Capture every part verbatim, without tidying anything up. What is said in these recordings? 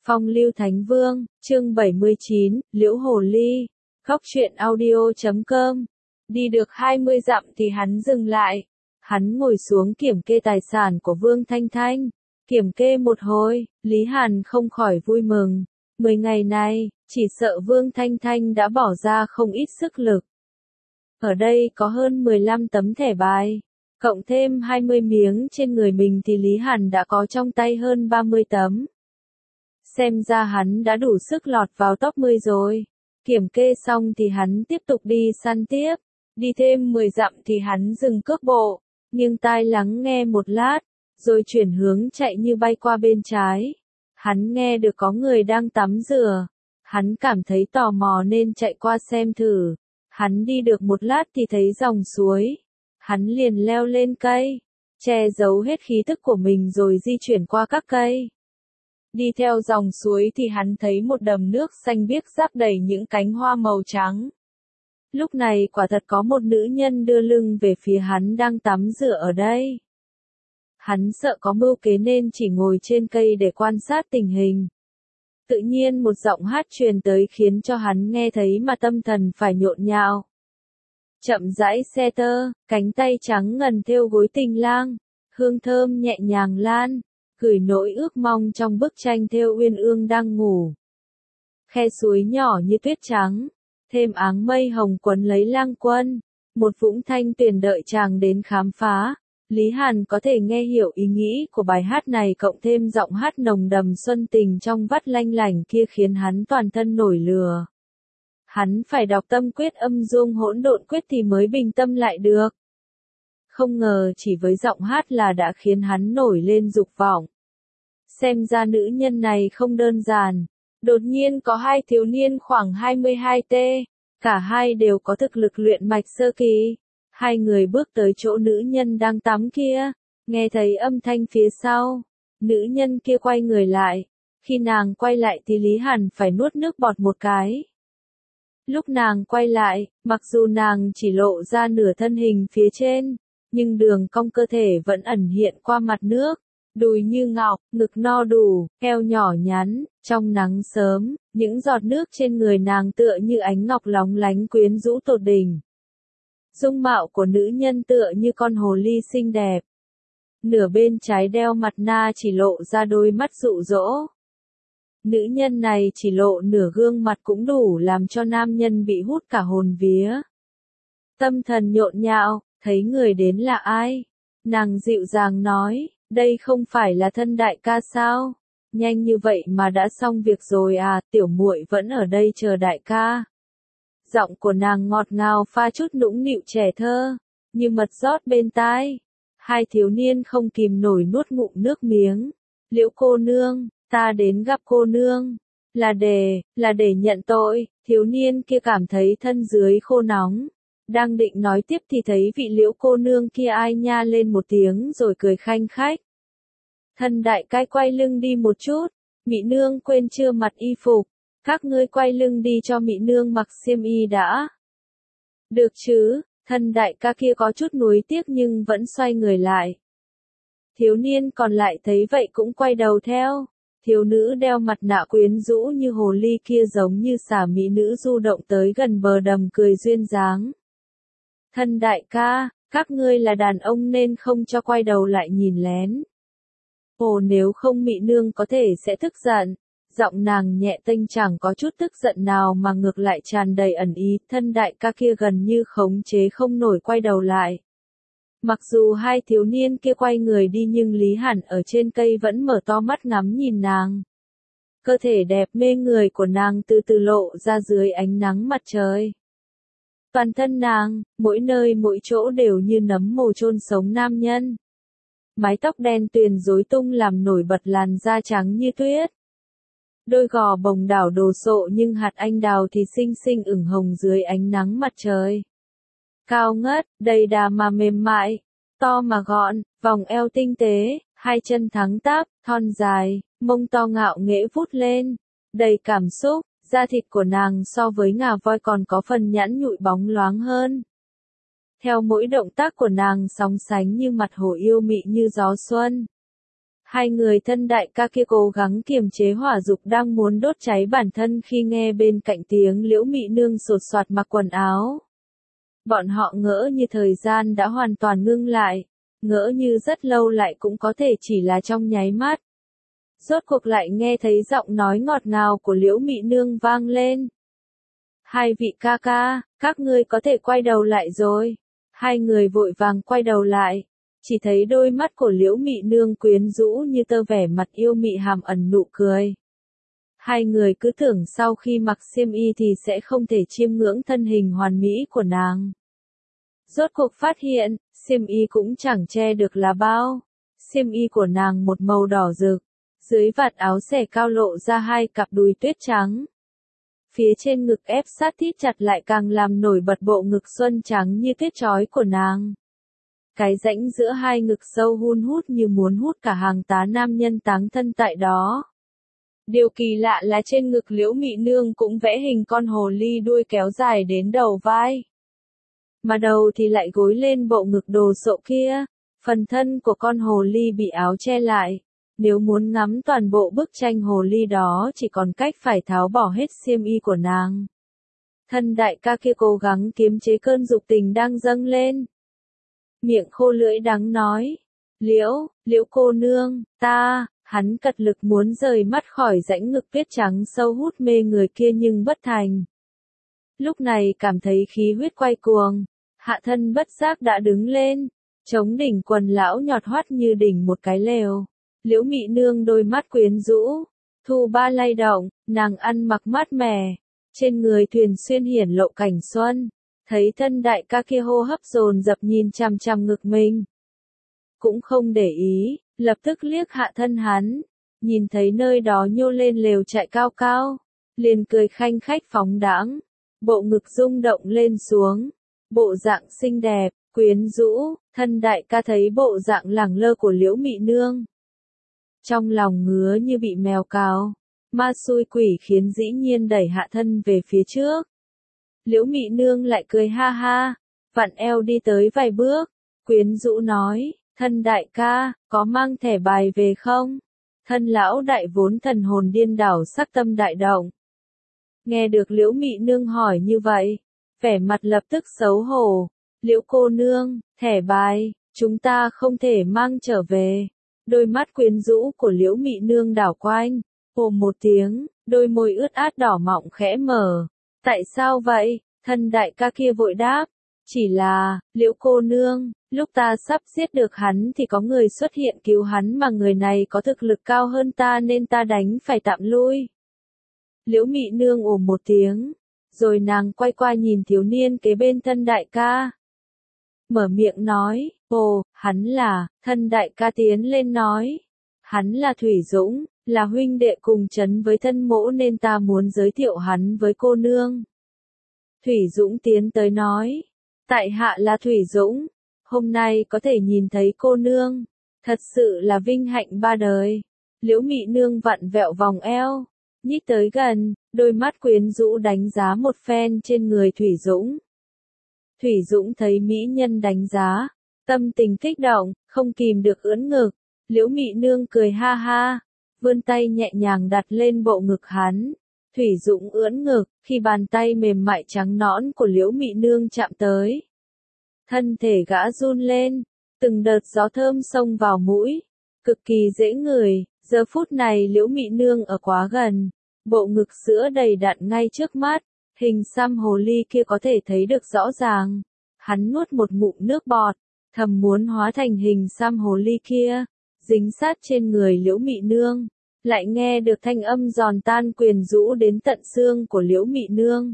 Phong lưu Thánh Vương, chương bảy mươi chín, Liễu Hồ Ly, Góc truyện audio chấm com. Đi được hai mươi dặm thì hắn dừng lại. Hắn ngồi xuống kiểm kê tài sản của Vương Thanh Thanh. Kiểm kê một hồi, Lý Hàn không khỏi vui mừng. Mười ngày này, chỉ sợ Vương Thanh Thanh đã bỏ ra không ít sức lực. Ở đây có hơn mười lăm tấm thẻ bài. Cộng thêm hai mươi miếng trên người mình thì Lý Hàn đã có trong tay hơn ba mươi tấm. Xem ra hắn đã đủ sức lọt vào top mười rồi. Kiểm kê xong thì hắn tiếp tục đi săn tiếp. Đi thêm mười dặm thì hắn dừng cước bộ, nghiêng tai lắng nghe một lát, rồi chuyển hướng chạy như bay qua bên trái. Hắn nghe được có người đang tắm rửa. Hắn cảm thấy tò mò nên chạy qua xem thử. Hắn đi được một lát thì thấy dòng suối. Hắn liền leo lên cây, che giấu hết khí tức của mình rồi di chuyển qua các cây. Đi theo dòng suối thì hắn thấy một đầm nước xanh biếc ráp đầy những cánh hoa màu trắng. Lúc này quả thật có một nữ nhân đưa lưng về phía hắn đang tắm rửa ở đây. Hắn sợ có mưu kế nên chỉ ngồi trên cây để quan sát tình hình. Tự nhiên một giọng hát truyền tới khiến cho hắn nghe thấy mà tâm thần phải nhộn nhạo. Chậm rãi xe tơ, cánh tay trắng ngần thêu gối tình lang, hương thơm nhẹ nhàng lan, gửi nỗi ước mong trong bức tranh thêu uyên ương đang ngủ. Khe suối nhỏ như tuyết trắng, thêm áng mây hồng quấn lấy lang quân, một vũng thanh tuyền đợi chàng đến khám phá. Lý Hàn có thể nghe hiểu ý nghĩ của bài hát này cộng thêm giọng hát nồng đầm xuân tình trong vắt lanh lảnh kia khiến hắn toàn thân nổi lửa. Hắn phải đọc tâm quyết âm dương hỗn độn quyết thì mới bình tâm lại được. Không ngờ chỉ với giọng hát là đã khiến hắn nổi lên dục vọng. Xem ra nữ nhân này không đơn giản. Đột nhiên có hai thiếu niên khoảng hai mươi hai tuổi, cả hai đều có thực lực luyện mạch sơ kỳ. Hai người bước tới chỗ nữ nhân đang tắm kia, nghe thấy âm thanh phía sau. Nữ nhân kia quay người lại. Khi nàng quay lại thì Lý Hàn phải nuốt nước bọt một cái. Lúc nàng quay lại, mặc dù nàng chỉ lộ ra nửa thân hình phía trên, nhưng đường cong cơ thể vẫn ẩn hiện qua mặt nước. Đùi như ngọc, ngực no đủ, eo nhỏ nhắn, trong nắng sớm, những giọt nước trên người nàng tựa như ánh ngọc lóng lánh quyến rũ tột đỉnh. Dung mạo của nữ nhân tựa như con hồ ly xinh đẹp. Nửa bên trái đeo mặt nạ chỉ lộ ra đôi mắt dụ dỗ. Nữ nhân này chỉ lộ nửa gương mặt cũng đủ làm cho nam nhân bị hút cả hồn vía. Tâm thần nhộn nhạo, thấy người đến là ai? Nàng dịu dàng nói, đây không phải là thân đại ca sao? Nhanh như vậy mà đã xong việc rồi à, tiểu muội vẫn ở đây chờ đại ca. Giọng của nàng ngọt ngào pha chút nũng nịu trẻ thơ, như mật rót bên tai. Hai thiếu niên không kìm nổi nuốt ngụm nước miếng. Liễu cô nương, ta đến gặp cô nương, là để, là để nhận tội. Thiếu niên kia cảm thấy thân dưới khô nóng. Đang định nói tiếp thì thấy vị Liễu cô nương kia ai nha lên một tiếng rồi cười khanh khách. Thân đại cai quay lưng đi một chút, Mị nương quên chưa mặc y phục, các ngươi quay lưng đi cho Mị nương mặc xiêm y đã. Được chứ, thân đại ca kia có chút nuối tiếc nhưng vẫn xoay người lại. Thiếu niên còn lại thấy vậy cũng quay đầu theo. Thiếu nữ đeo mặt nạ quyến rũ như hồ ly kia giống như xả mỹ nữ du động tới gần bờ đầm cười duyên dáng. Thân đại ca, các ngươi là đàn ông nên không cho quay đầu lại nhìn lén. Ồ, nếu không Mị nương có thể sẽ tức giận. Giọng nàng nhẹ tênh chẳng có chút tức giận nào mà ngược lại tràn đầy ẩn ý. Thân đại ca kia gần như khống chế không nổi quay đầu lại. Mặc dù hai thiếu niên kia quay người đi nhưng Lý Hàn ở trên cây vẫn mở to mắt ngắm nhìn nàng. Cơ thể đẹp mê người của nàng từ từ lộ ra dưới ánh nắng mặt trời. Toàn thân nàng, mỗi nơi mỗi chỗ đều như nấm mồ chôn sống nam nhân. Mái tóc đen tuyền rối tung làm nổi bật làn da trắng như tuyết. Đôi gò bồng đảo đồ sộ nhưng hạt anh đào thì xinh xinh ửng hồng dưới ánh nắng mặt trời. Cao ngất, đầy đà mà mềm mại, to mà gọn, vòng eo tinh tế, hai chân thẳng tắp, thon dài, mông to ngạo nghễ vút lên, đầy cảm xúc, da thịt của nàng so với ngà voi còn có phần nhẵn nhụi bóng loáng hơn. Theo mỗi động tác của nàng sóng sánh như mặt hồ yêu mị như gió xuân. Hai người thân đại ca kia cố gắng kiềm chế hỏa dục đang muốn đốt cháy bản thân khi nghe bên cạnh tiếng Liễu Mị Nương sột soạt mặc quần áo. Bọn họ ngỡ như thời gian đã hoàn toàn ngưng lại, ngỡ như rất lâu lại cũng có thể chỉ là trong nháy mắt. Rốt cuộc lại nghe thấy giọng nói ngọt ngào của Liễu Mị Nương vang lên. Hai vị ca ca, các ngươi có thể quay đầu lại rồi. Hai người vội vàng quay đầu lại, chỉ thấy đôi mắt của Liễu Mị Nương quyến rũ như tơ, vẻ mặt yêu mị hàm ẩn nụ cười. Hai người cứ tưởng sau khi mặc xiêm y thì sẽ không thể chiêm ngưỡng thân hình hoàn mỹ của nàng. Rốt cuộc phát hiện, xiêm y cũng chẳng che được là bao. Xiêm y của nàng một màu đỏ rực, dưới vạt áo xẻ cao lộ ra hai cặp đùi tuyết trắng. Phía trên ngực ép sát thít chặt lại càng làm nổi bật bộ ngực xuân trắng như tuyết trói của nàng. Cái rãnh giữa hai ngực sâu hun hút như muốn hút cả hàng tá nam nhân táng thân tại đó. Điều kỳ lạ là trên ngực Liễu Mị Nương cũng vẽ hình con hồ ly đuôi kéo dài đến đầu vai. Mà đầu thì lại gối lên bộ ngực đồ sộ kia, phần thân của con hồ ly bị áo che lại. Nếu muốn ngắm toàn bộ bức tranh hồ ly đó chỉ còn cách phải tháo bỏ hết xiêm y của nàng. Thân đại ca kia cố gắng kiềm chế cơn dục tình đang dâng lên. Miệng khô lưỡi đắng nói, Liễu, Liễu cô nương, ta, hắn cật lực muốn rời mắt khỏi rãnh ngực tuyết trắng sâu hút mê người kia nhưng bất thành. Lúc này cảm thấy khí huyết quay cuồng, hạ thân bất giác đã đứng lên, chống đỉnh quần lão nhọt hoắt như đỉnh một cái lều. Liễu Mị Nương đôi mắt quyến rũ, thu ba lay động, nàng ăn mặc mát mẻ, trên người thuyền xuyên hiển lộ cảnh xuân, thấy thân đại ca kia hô hấp dồn dập nhìn chằm chằm ngực mình. Cũng không để ý, lập tức liếc hạ thân hắn, nhìn thấy nơi đó nhô lên lều trại cao cao, liền cười khanh khách phóng đãng, bộ ngực rung động lên xuống, bộ dạng xinh đẹp, quyến rũ, thân đại ca thấy bộ dạng lẳng lơ của Liễu Mị Nương. Trong lòng ngứa như bị mèo cào, ma xui quỷ khiến dĩ nhiên đẩy hạ thân về phía trước. Liễu Mị Nương lại cười ha ha, vặn eo đi tới vài bước, quyến rũ nói, thân đại ca, có mang thẻ bài về không? Thân lão đại vốn thần hồn điên đảo sắc tâm đại động. Nghe được Liễu Mị Nương hỏi như vậy, vẻ mặt lập tức xấu hổ, Liễu cô nương, thẻ bài, chúng ta không thể mang trở về. Đôi mắt quyến rũ của Liễu Mị Nương đảo quanh, ồ một tiếng, đôi môi ướt át đỏ mọng khẽ mở. Tại sao vậy? Thân đại ca kia vội đáp, chỉ là, Liễu cô nương, lúc ta sắp giết được hắn thì có người xuất hiện cứu hắn mà người này có thực lực cao hơn ta nên ta đánh phải tạm lui. Liễu Mị Nương ồ một tiếng, rồi nàng quay qua nhìn thiếu niên kế bên thân đại ca. Mở miệng nói, ồ, hắn là, thân đại ca tiến lên nói. Hắn là Thủy Dũng, là huynh đệ cùng chấn với thân mỗ nên ta muốn giới thiệu hắn với cô nương. Thủy Dũng tiến tới nói, tại hạ là Thủy Dũng, hôm nay có thể nhìn thấy cô nương, thật sự là vinh hạnh ba đời. Liễu Mị Nương vặn vẹo vòng eo, nhích tới gần, đôi mắt quyến rũ đánh giá một phen trên người Thủy Dũng. Thủy Dũng thấy mỹ nhân đánh giá, tâm tình kích động, không kìm được ưỡn ngực. Liễu Mị Nương cười ha ha, vươn tay nhẹ nhàng đặt lên bộ ngực hắn. Thủy Dũng ưỡn ngực, khi bàn tay mềm mại trắng nõn của Liễu Mị Nương chạm tới. Thân thể gã run lên, từng đợt gió thơm xông vào mũi, cực kỳ dễ ngửi. Giờ phút này Liễu Mị Nương ở quá gần, bộ ngực sữa đầy đặn ngay trước mắt, hình xăm hồ ly kia có thể thấy được rõ ràng. Hắn nuốt một ngụm nước bọt, thầm muốn hóa thành hình xăm hồ ly kia, dính sát trên người Liễu Mị Nương, lại nghe được thanh âm giòn tan quyến rũ đến tận xương của Liễu Mị Nương.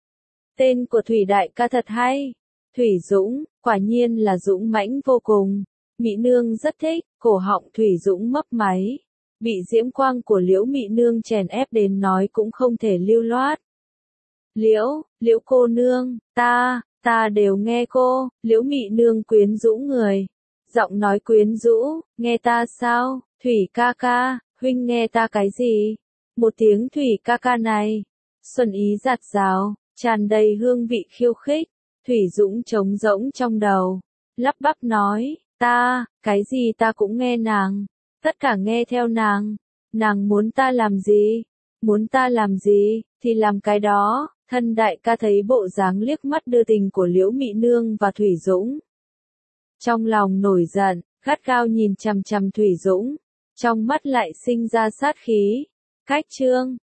Tên của Thủy đại ca thật hay, Thủy Dũng, quả nhiên là dũng mãnh vô cùng. Mị Nương rất thích, cổ họng Thủy Dũng mấp máy, bị diễm quang của Liễu Mị Nương chèn ép đến nói cũng không thể lưu loát. Liễu, Liễu cô nương, ta, ta đều nghe cô. Liễu Mị Nương quyến rũ người, giọng nói quyến rũ, nghe ta sao? Thủy ca ca, huynh nghe ta cái gì? Một tiếng Thủy ca ca này, xuân ý giạt rào, tràn đầy hương vị khiêu khích. Thủy Dũng trống rỗng trong đầu, lắp bắp nói, ta, cái gì ta cũng nghe nàng, Tất cả nghe theo nàng. Nàng muốn ta làm gì? Muốn ta làm gì, thì làm cái đó. Thân đại ca thấy bộ dáng liếc mắt đưa tình của Liễu Mị Nương và Thủy Dũng. Trong lòng nổi giận, gắt gao nhìn chằm chằm Thủy Dũng. Trong mắt lại sinh ra sát khí. Cách chương